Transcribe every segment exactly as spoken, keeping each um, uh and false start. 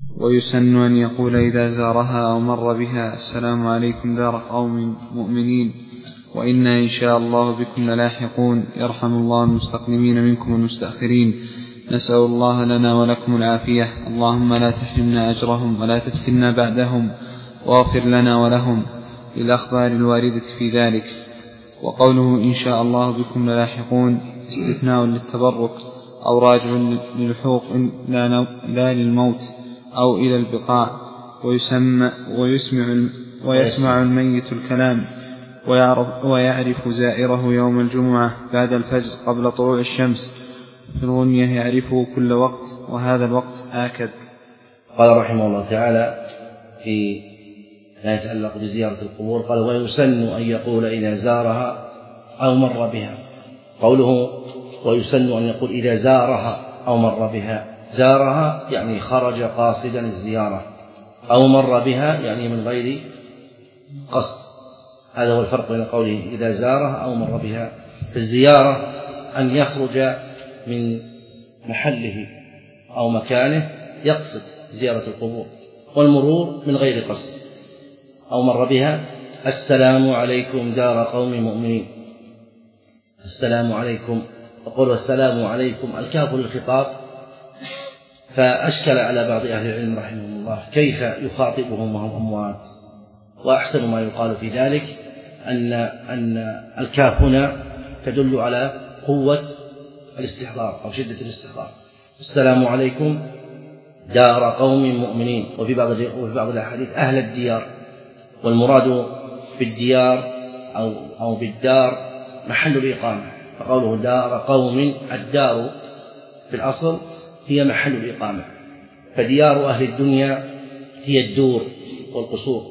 ويسن أن يقول إذا زارها أو مر بها: السلام عليكم دار قوم مؤمنين وإنا إن شاء الله بكم للاحقون، يرحم الله المستقدمين منكم والمستأخرين، نسأل الله لنا ولكم العافية، اللهم لا تحرمنا أجرهم ولا تفتنا بعدهم، واغفر لنا ولهم، للأخبار الواردة في ذلك. وقوله إن شاء الله بكم للاحقون استثناء للتبرك أو راجع للحوق لا للموت أو إلى البقاع. ويسمع, ويسمع ويسمع الميت الكلام ويعرف, ويعرف زائره يوم الجمعة بعد الفجر قبل طلوع الشمس في الغنية يعرفه كل وقت، وهذا الوقت آكد. قال رحمه الله تعالى في ما يتعلق بزيارة القبور قال: ويسن أن يقول إذا زارها أو مر بها. قوله ويسن أن يقول إذا زارها أو مر بها، زارها يعني خرج قاصدا الزيارة، أو مر بها يعني من غير قصد. هذا هو الفرق بين قوله إذا زارها أو مر بها. في الزيارة أن يخرج من محله أو مكانه يقصد زيارة القبور، والمرور من غير قصد. أو مر بها: السلام عليكم دار قوم مؤمنين. السلام عليكم، وقول السلام عليكم الكاف للخطاب، فأشكل على بعض أهل العلم رحمهم الله كيف يخاطبهم وهم أموات. وأحسن ما يقال في ذلك أن أن الكاف هنا تدل على قوة الاستحضار أو شدة الاستحضار. السلام عليكم دار قوم مؤمنين. وفي بعض وفي بعض الأحاديث أهل الديار، والمراد بالديار أو أو بالدار محل الإقامة. فقوله دار قوم، الدار في الأصل هي محل الإقامة، فديار أهل الدنيا هي الدور والقصور،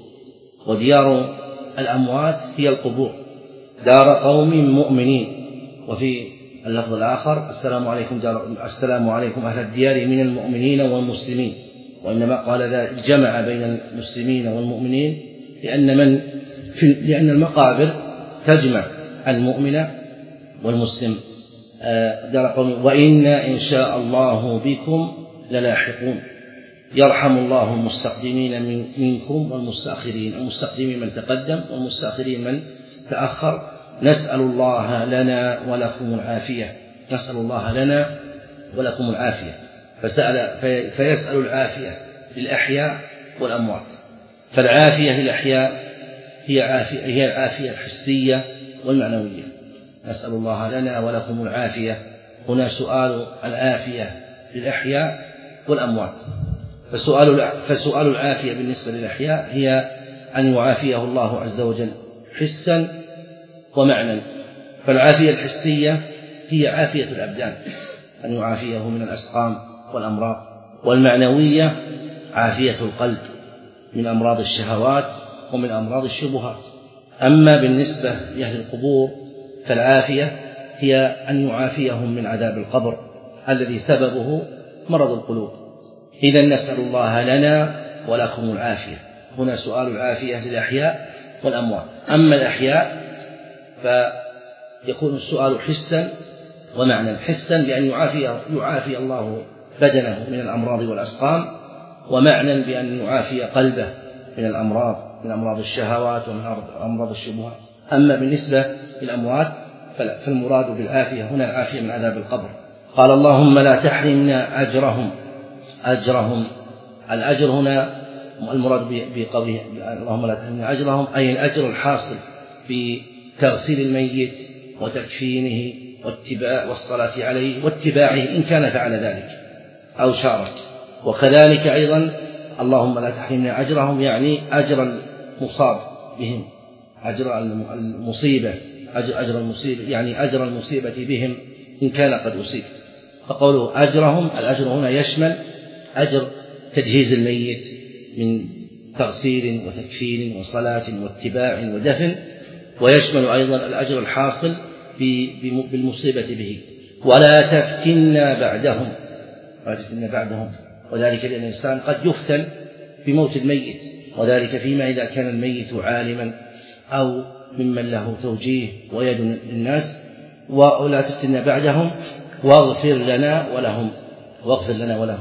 وديار الأموات هي القبور. دار قوم مؤمنين. وفي اللفظ الآخر: السلام عليكم دار السلام عليكم أهل الديار من المؤمنين والمسلمين. وإنما قال ذلك جمع بين المسلمين والمؤمنين لأن من في لأن المقابر تجمع المؤمن والمسلم. دار قوم وإنا إن شاء الله بكم للاحقون، يرحم الله المستقدمين من منكم والمستأخرين. المستقدمين من تقدم والمستأخرين من تأخر. نسأل الله لنا ولكم العافية. نسأل الله لنا ولكم العافية. فسأل في فيسأل العافية للأحياء والأموات. فالعافية للأحياء هي عافية هي العافية الحسية والمعنوية. نسأل الله لنا ولكم العافية. هنا سؤال العافية للأحياء والأموات. فسؤال فسؤال العافية بالنسبة للأحياء هي أن يعافيه الله عز وجل حسا ومعنى. فالعافية الحسية هي عافية الأبدان، أن يعافيه من الأسقام والأمراض. والمعنوية عافية القلب من أمراض الشهوات ومن أمراض الشبهات. أما بالنسبة لأهل القبور فالعافية هي أن يعافيهم من عذاب القبر الذي سببه مرض القلوب. إذن نسأل الله لنا ولكم العافية. هنا سؤال العافية للأحياء والأموات. أما الأحياء فيكون السؤال حسا ومعنى. حسا بأن يعافي, يعافي الله بدنه من الأمراض والأسقام، ومعنى بأن يعافي قلبه من الأمراض من أمراض الشهوات ومن أمراض الشبهات. أما بالنسبة للأموات فالمراد بالعافية هنا العافية من عذاب القبر. قال: اللهم لا تحرمنا أجرهم. أجرهم الأجر هنا المراد بقوله اللهم لا تحرمنا أجرهم أي الأجر الحاصل بتغسيل الميت وتكفينه واتباع والصلاة عليه واتباعه إن كان فعل ذلك أو شارك. وكذلك أيضا اللهم لا تحرمنا أجرهم يعني أجر المصاب بهم، أجر المصيبة أجر المصيبة يعني أجر المصيبة بهم إن كان قد أصيب. فقوله أجرهم الأجر هنا يشمل أجر تجهيز الميت من تغسيل وتكفين وصلاة واتباع ودفن، ويشمل أيضا الأجر الحاصل بالمصيبة به. ولا تفتنا بعدهم ولا تفتنا بعدهم وذلك لأن الإنسان قد يفتن بموت الميت، وذلك فيما إذا كان الميت عالما أو ممن له توجيه ويد للناس. ولا تفتنا بعدهم واغفر لنا ولهم واغفر لنا ولهم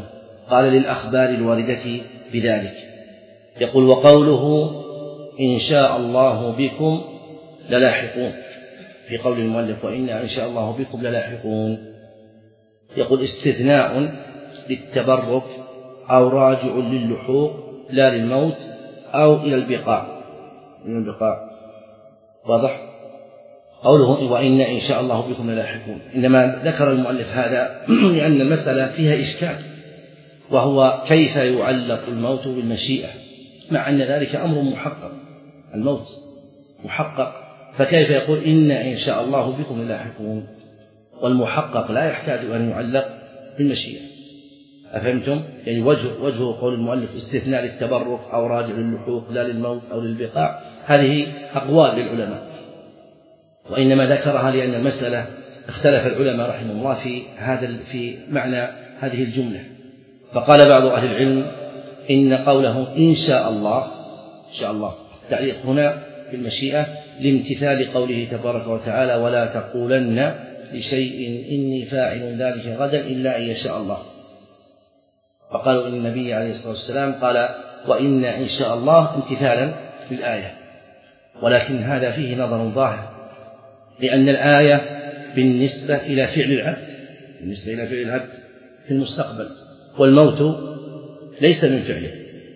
قال للأخبار الواردة بذلك. يقول وقوله إن شاء الله بكم للاحقون، في قول المؤلف وإنا إن شاء الله بكم للاحقون، يقول استثناء للتبرك أو راجع للحوق لا للموت أو إلى البقاء، من البقاء. واضح؟ قوله وإنا إن شاء الله بكم للاحقون، إنما ذكر المؤلف هذا لأن المسألة فيها إشكال، وهو كيف يعلق الموت بالمشيئة، مع أن ذلك أمر محقق، الموت محقق، فكيف يقول إنا إن شاء الله بكم للاحقون، والمحقق لا يحتاج أن يعلق بالمشيئة. أفهمتم؟ يعني وجه وجه قول المؤلف استثناء للتبرك أو راجع للحوق لا للموت أو للبقاء، هذه أقوال للعلماء، وإنما ذكرها لأن المسألة اختلف العلماء رحمه الله في هذا في معنى هذه الجملة. فقال بعض أهل العلم إن قوله إن شاء الله إن شاء الله التعليق هنا بالمشيئة لامتثال قوله تبارك وتعالى ولا تقولن لشيء إني فاعل ذلك غدا إلا أن يشاء الله. فقالوا إن النبي عليه الصلاة والسلام قال وإنا إن شاء الله امتثالا للآية، ولكن هذا فيه نظر ظاهر، لأن الآية بالنسبة إلى فعل العبد بالنسبة إلى فعل العبد في المستقبل، والموت ليس من فعله.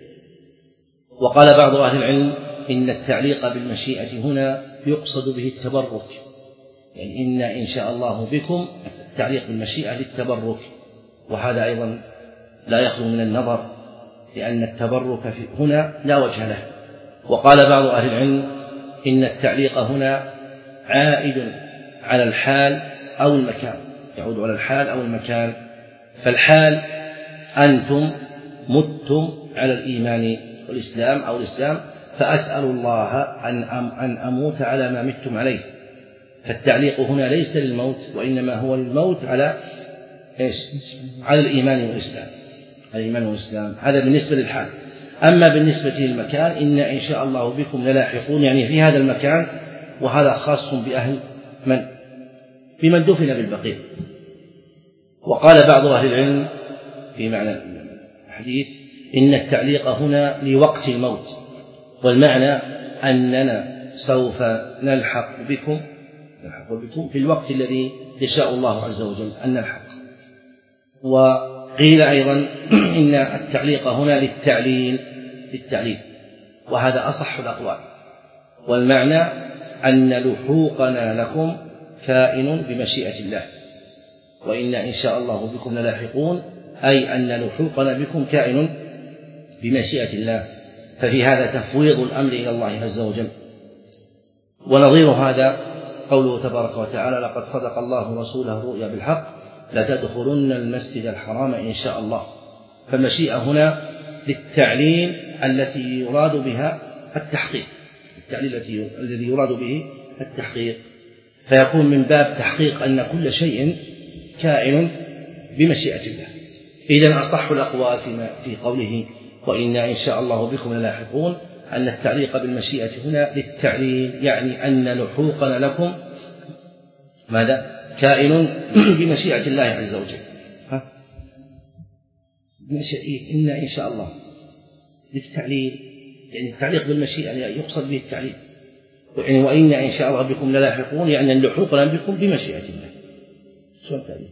وقال بعض أهل العلم إن التعليق بالمشيئة هنا يقصد به التبرك، يعني إن إن شاء الله بكم التعليق بالمشيئة للتبرك، وهذا أيضا لا يخلو من النظر، لأن التبرك هنا لا وجه له. وقال بعض أهل العلم إن التعليق هنا عائد على الحال أو المكان، يعود على الحال أو المكان. فالحال أنتم متم على الإيمان والإسلام أو الإسلام، فأسأل الله أن أن أموت على ما متم عليه. فالتعليق هنا ليس للموت، وإنما هو للموت على إيش؟ على الإيمان والإسلام، على الإيمان والإسلام. هذا بالنسبة للحال. أما بالنسبة للمكان إن إن شاء الله بكم للاحقون، يعني في هذا المكان، وهذا خاص بأهل من؟ بمن دفن بالبقيع. وقال بعض أهل العلم في معنى الحديث إن التعليق هنا لوقت الموت، والمعنى أننا سوف نلحق بكم نلحق بكم في الوقت الذي يشاء الله عز وجل أن نلحق. وقيل أيضا إن التعليق هنا للتعليل للتعليل وهذا أصح الأقوال، والمعنى أن لحوقنا لكم كائن بمشيئة الله، وإنا إن شاء الله بكم للاحقون، أي أن لحوقنا بكم كائن بمشيئة الله. ففي هذا تفويض الأمر إلى الله عز وجل. ونظير هذا قوله تبارك وتعالى لقد صدق الله رسوله الرؤيا بالحق لتدخلن المسجد الحرام إن شاء الله. فالمشيئة هنا للتعليل التي يراد بها التحقيق، التعليل الذي يراد به التحقيق، فيكون من باب تحقيق أن كل شيء كائن بمشيئة الله. إذن أصح الأقوال في قوله وإنا إن شاء الله بكم للاحقون أن التعليق بالمشيئة هنا للتعليل، يعني أن لحوقنا لكم ماذا؟ كائن بمشيئة الله عز وجل. ها؟ إنا إن شاء الله للتعليل، يعني التعليق بالمشيئة يعني يقصد به التعليل، يعني وإنا إن شاء الله بكم للاحقون يعني أن لحوقنا بكم بمشيئة الله. شو التعليل؟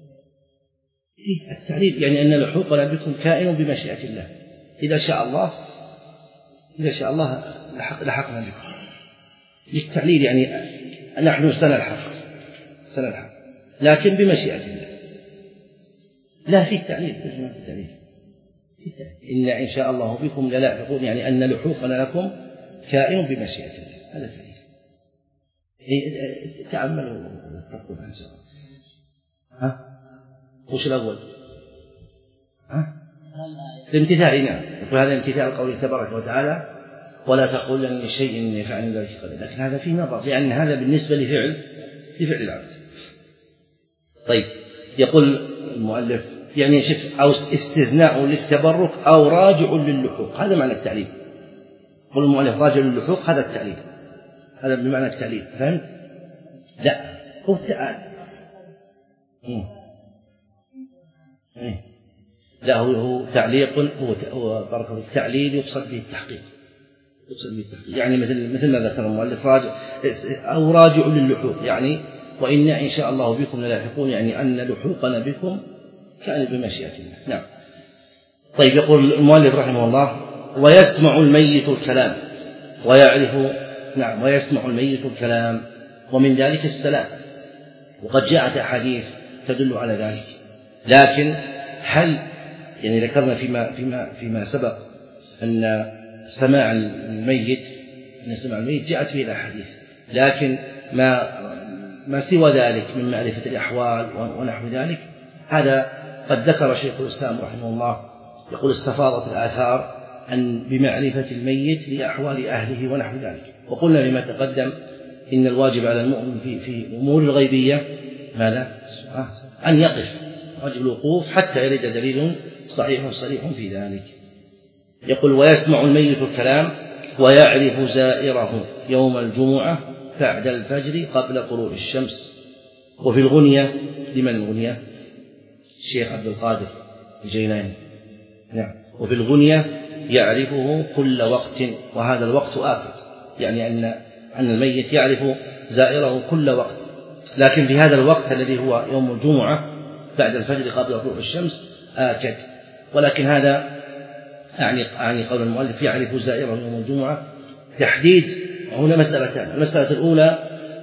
التعليل يعني أن لحوقنا بكم كائن بمشيئة الله، إذا شاء الله إذا شاء الله لحق لحقنا بكم. للتعليل يعني نحن سنلحق سنلحق لكن بمشيئة الله. لا في التعليل في التعليل إن إن شاء الله بكم للاحقون يعني أن لحوقنا لكم كائن بمشيئة الله، هذا التعليل. تأملوا التطبيق إن شاء الله. ها وش الأول؟ ها الامتثال. نعم، يقول هذا امتثال قوله تبارك وتعالى ولا تقولن لشيء إني فاعل ذلك غدا، لكن هذا فيه نظر لأن هذا بالنسبة لفعل لفعل العبد. طيب، يقول المؤلف يعني شف أو استثناء للتبرك أو راجع للحوق، هذا معنى التعليل. يقول المؤلف راجع للحوق، هذا التعليل، هذا بمعنى التعليل. فهمت؟ لا هو التعليل. له تعليق هو التعليل يقصد به التحقيق، يقصد به التحقيق يعني مثل مثل ما ذكر المؤلف راجع أو راجع للحوق، يعني وإنا إن شاء الله بكم للاحقون، يعني أن لحوقنا بكم كان بمشيئة الله. نعم. طيب، يقول المؤلف رحمه الله: ويسمع الميت الكلام ويعرف. نعم، ويسمع الميت الكلام، ومن ذلك السلام، وقد جاءت أحاديث تدل على ذلك. لكن هل يعني ذكرنا فيما فيما فيما سبق أن سماع الميت أن سماع الميت جاءت فيه الأحاديث، لكن ما ما سوى ذلك من معرفة الأحوال ونحو ذلك هذا قد ذكر شيخ الإسلام رحمه الله، يقول: استفاضت الآثار أن بمعرفة الميت لأحوال أهله ونحو ذلك. وقلنا بما تقدم إن الواجب على المؤمن في في أمور الغيبية ماذا؟ أن يقف، واجب الوقوف حتى يرد دليل صحيح صريح في ذلك. يقول: ويسمع الميت الكلام ويعرف زائره يوم الجمعة بعد الفجر قبل طلوع الشمس. وفي الغنية، لمن الغنية؟ الشيخ عبد القادر الجيلاني. نعم. وفي الغنية يعرفه كل وقت، وهذا الوقت آكد، يعني أن أن الميت يعرف زائره كل وقت، لكن في هذا الوقت الذي هو يوم الجمعة بعد الفجر قبل طلوع الشمس آكد. ولكن هذا يعني يعني قول المؤلف يعرف زائره يوم الجمعة تحديد. هنا مسألتان: المسألة الأولى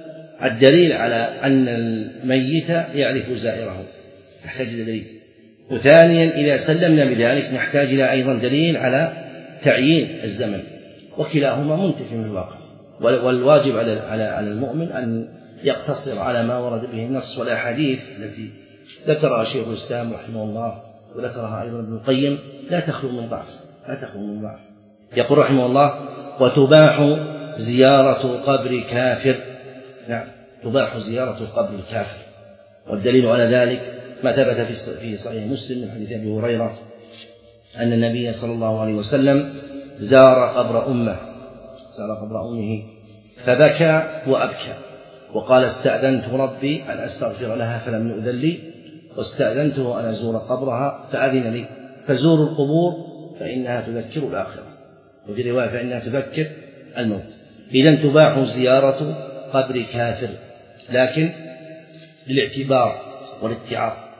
الدليل على أن الميت يعرف زائره، نحتاج إلى دليل. وثانيا إذا سلمنا بذلك نحتاج إلى أيضا دليل على تعيين الزمن، وكلاهما منتفي من الواقع. والواجب على على المؤمن أن يقتصر على ما ورد به النص والأحاديث التي ذكرها شيخ الإسلام رحمه الله وذكرها أيضا ابن القيم، لا تخلو من ضعف، لا تخلو من ضعف. يقول رحمه الله: وتباح زيارة قبر كافر. نعم، تباح زيارة قبر الكافر، والدليل على ذلك ما ثبت في صحيح مسلم من حديث أبي هريرة أن النبي صلى الله عليه وسلم زار قبر أمه زار قبر أمه فبكى وأبكى، وقال: استأذنت ربي أن أستغفر لها فلم يؤذن لي، واستأذنته أن أزور قبرها فأذن لي، فزوروا القبور فإنها تذكر الآخرة، وفي رواية فإنها تذكر الموت. إذن تباح زيارة قبر كافر، لكن للاعتبار والاتعاظ،